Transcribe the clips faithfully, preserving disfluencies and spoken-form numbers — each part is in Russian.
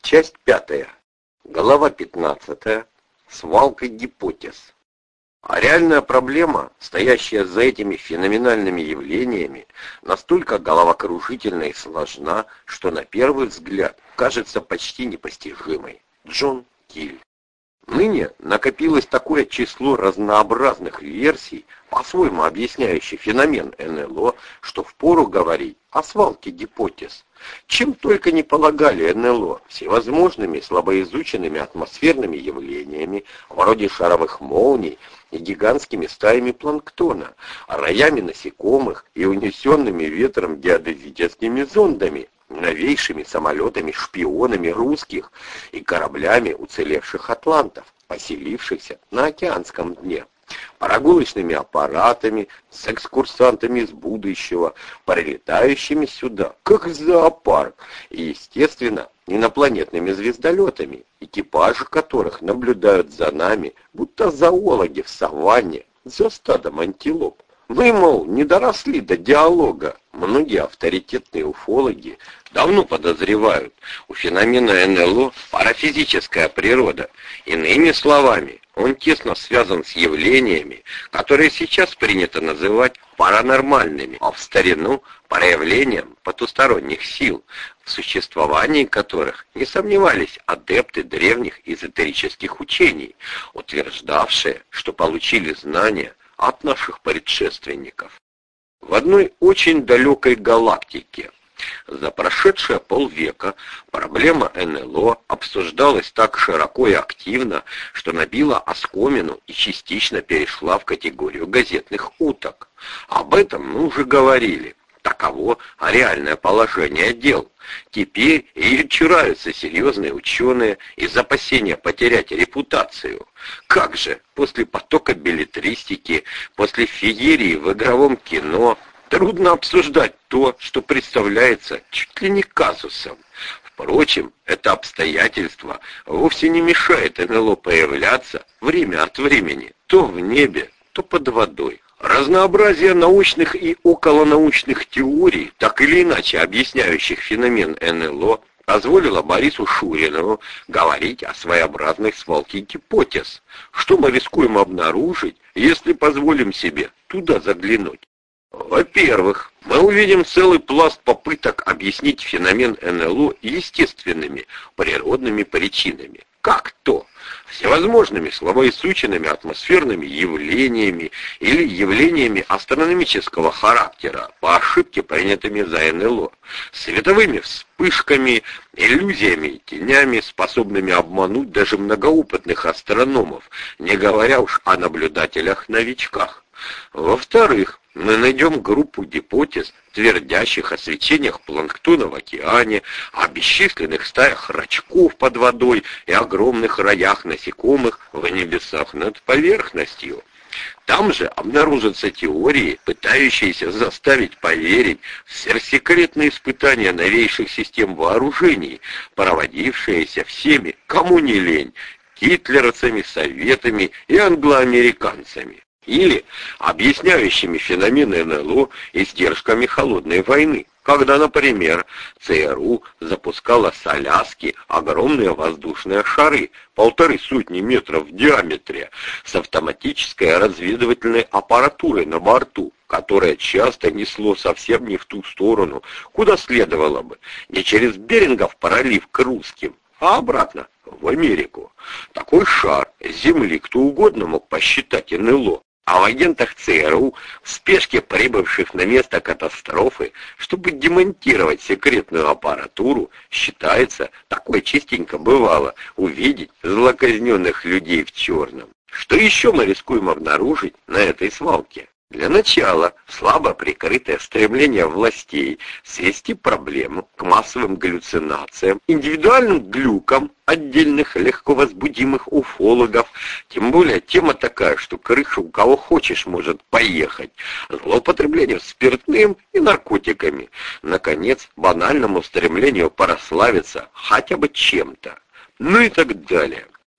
Часть пятая. Глава пятнадцатая. Свалка гипотез. А реальная проблема, стоящая за этими феноменальными явлениями, настолько головокружительна и сложна, что на первый взгляд кажется почти непостижимой. Джон Киль. Ныне накопилось такое число разнообразных версий, по-своему объясняющих феномен эн эл о, что впору говорить о свалке гипотез. Чем только не полагали эн эл о, всевозможными слабоизученными атмосферными явлениями, вроде шаровых молний и гигантскими стаями планктона, роями насекомых и унесенными ветром геодезическими зондами, новейшими самолетами-шпионами русских и кораблями уцелевших атлантов, поселившихся на океанском дне, прогулочными аппаратами с экскурсантами из будущего, прилетающими сюда, как в зоопарк, и, естественно, инопланетными звездолетами, экипажи которых наблюдают за нами, будто зоологи в саванне за стадом антилоп. Мы, мол, не доросли до диалога. Многие авторитетные уфологи давно подозревают, у феномена эн эл о парафизическая природа. Иными словами, он тесно связан с явлениями, которые сейчас принято называть паранормальными, а в старину проявлением потусторонних сил, в существовании которых не сомневались адепты древних эзотерических учений, утверждавшие, что получили знания от наших предшественников. В одной очень далекой галактике за прошедшие полвека проблема эн эл о обсуждалась так широко и активно, что набила оскомину и частично перешла в категорию газетных уток. Об этом мы уже говорили. Таково реальное положение дел. Теперь ее чураются серьезные ученые из опасения потерять репутацию. Как же, после потока беллетристики, после феерии в игровом кино, трудно обсуждать то, что представляется чуть ли не казусом. Впрочем, это обстоятельство вовсе не мешает эн эл о появляться время от времени, то в небе, то под водой. Разнообразие научных и околонаучных теорий, так или иначе объясняющих феномен эн эл о, позволило Борису Шуринову говорить о своеобразной свалке гипотез. Что мы рискуем обнаружить, если позволим себе туда заглянуть? Во-первых, мы увидим целый пласт попыток объяснить феномен эн эл о естественными, природными причинами. Как то? Всевозможными слабоизученными атмосферными явлениями или явлениями астрономического характера, по ошибке принятыми за эн эл о, световыми вспышками, иллюзиями и тенями, способными обмануть даже многоопытных астрономов, не говоря уж о наблюдателях-новичках. Во-вторых, мы найдем группу гипотез, твердящих о свечениях планктона в океане, о бесчисленных стаях рачков под водой и огромных роях насекомых в небесах над поверхностью. Там же обнаружатся теории, пытающиеся заставить поверить в сверхсекретные испытания новейших систем вооружений, проводившиеся всеми, кому не лень, гитлеровцами, советами и англоамериканцами. Или объясняющими феномен эн эл о издержками холодной войны, когда, например, цэ эр у запускала с Аляски огромные воздушные шары, полторы сотни метров в диаметре, с автоматической разведывательной аппаратурой на борту, которое часто несло совсем не в ту сторону, куда следовало бы, не через Берингов пролив к русским, а обратно, в Америку. Такой шар с Земли кто угодно мог посчитать эн эл о. А в агентах цэ эр у, в спешке прибывших на место катастрофы, чтобы демонтировать секретную аппаратуру, считается, такое частенько бывало, увидеть злоказненных людей в черном. Что еще мы рискуем обнаружить на этой свалке? Для начала, слабо прикрытое стремление властей свести проблему к массовым галлюцинациям, индивидуальным глюкам отдельных легко возбудимых уфологов, тем более тема такая, что крыша у кого хочешь может поехать, злоупотребление спиртным и наркотиками, наконец, банальному стремлению прославиться хотя бы чем-то, ну и так далее.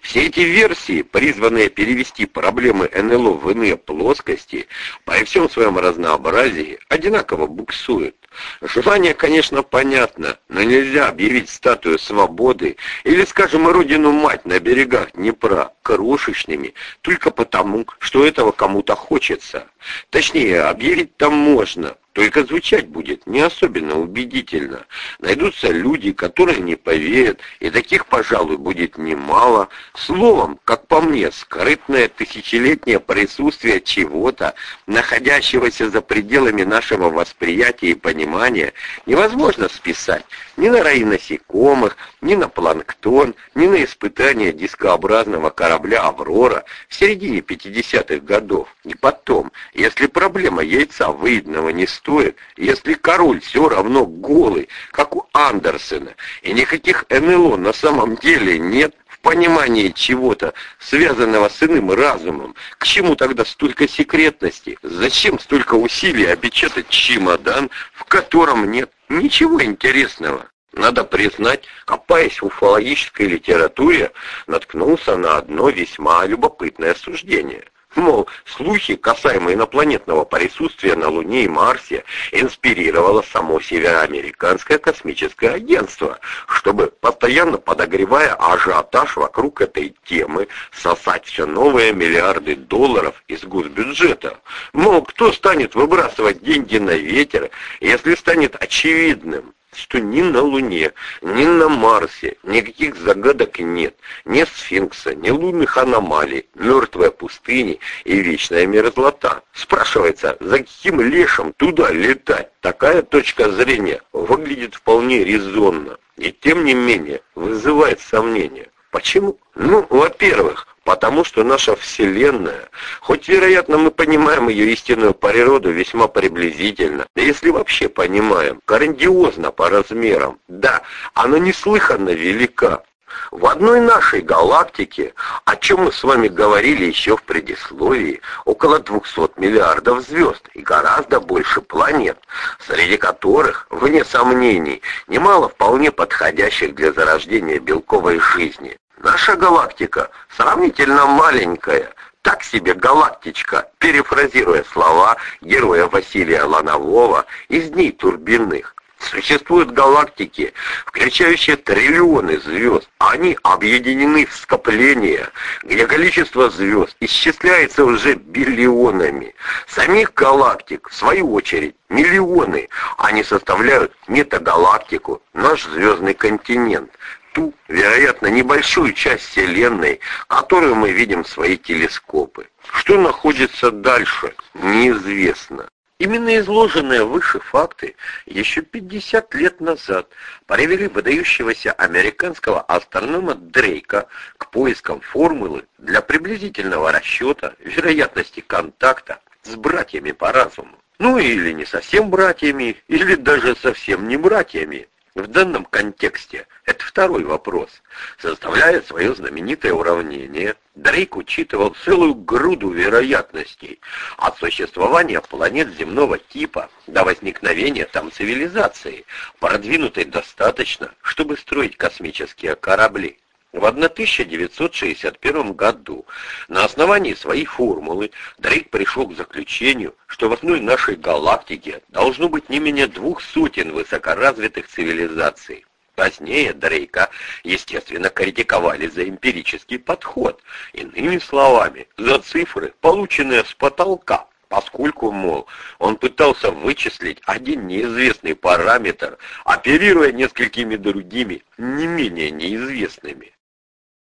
Все эти версии, призванные перевести проблемы эн эл о в иные плоскости, при всем своем разнообразии одинаково буксуют. Желание, конечно, понятно, но нельзя объявить статую свободы или, скажем, родину-мать на берегах Днепра крошечными только потому, что этого кому-то хочется. Точнее, объявить там можно, только звучать будет не особенно убедительно. Найдутся люди, которые не поверят, и таких, пожалуй, будет немало. Словом, как по мне, скрытное тысячелетнее присутствие чего-то, находящегося за пределами нашего восприятия и понимания, невозможно списать ни на раи насекомых, ни на планктон, ни на испытания дискообразного корабля «Аврора» в середине пятидесятых годов. И потом, если проблема яйца выеденного не стоит, если король все равно голый, как у Андерсена, и никаких эн эл о на самом деле нет, в понимании чего-то, связанного с иным разумом, к чему тогда столько секретности? Зачем столько усилий опечатать чемодан, в котором нет ничего интересного? Надо признать, копаясь в уфологической литературе, наткнулся на одно весьма любопытное суждение. Мол, слухи касаемо инопланетного присутствия на Луне и Марсе инспирировало само Североамериканское космическое агентство, чтобы, постоянно подогревая ажиотаж вокруг этой темы, сосать все новые миллиарды долларов из госбюджета. Мол, кто станет выбрасывать деньги на ветер, если станет очевидным, что ни на Луне, ни на Марсе никаких загадок нет, ни сфинкса, ни лунных аномалий, мертвые пустыни и вечная мерзлота. Спрашивается, за каким лешим туда летать? Такая точка зрения выглядит вполне резонно и тем не менее вызывает сомнения. Почему? Ну, во-первых, потому что наша Вселенная, хоть, вероятно, мы понимаем ее истинную природу весьма приблизительно, если вообще понимаем, грандиозна по размерам, да, она неслыханно велика. В одной нашей галактике, о чем мы с вами говорили еще в предисловии, около двухсот миллиардов звезд и гораздо больше планет, среди которых, вне сомнений, немало вполне подходящих для зарождения белковой жизни. Наша галактика сравнительно маленькая, так себе галактичка, перефразируя слова героя Василия Ланового из «Дней турбинных». Существуют галактики, включающие триллионы звезд. Они объединены в скопления, где количество звезд исчисляется уже биллионами. Самих галактик, в свою очередь, миллионы. Они составляют метагалактику, наш звездный континент. Ту, вероятно, небольшую часть Вселенной, которую мы видим в свои телескопы. Что находится дальше, неизвестно. Именно изложенные выше факты еще пятьдесят лет назад привели выдающегося американского астронома Дрейка к поискам формулы для приблизительного расчета вероятности контакта с братьями по разуму. Ну или не совсем братьями, или даже совсем не братьями. В данном контексте это второй вопрос. Составляя свое знаменитое уравнение, Дрейк учитывал целую груду вероятностей от существования планет земного типа до возникновения там цивилизации, продвинутой достаточно, чтобы строить космические корабли. В тысяча девятьсот шестьдесят первом году на основании своей формулы Дрейк пришел к заключению, что в одной нашей галактике должно быть не менее двух сотен высокоразвитых цивилизаций. Позднее Дрейка, естественно, критиковали за эмпирический подход, иными словами, за цифры, полученные с потолка. Поскольку, мол, он пытался вычислить один неизвестный параметр, оперируя несколькими другими, не менее неизвестными.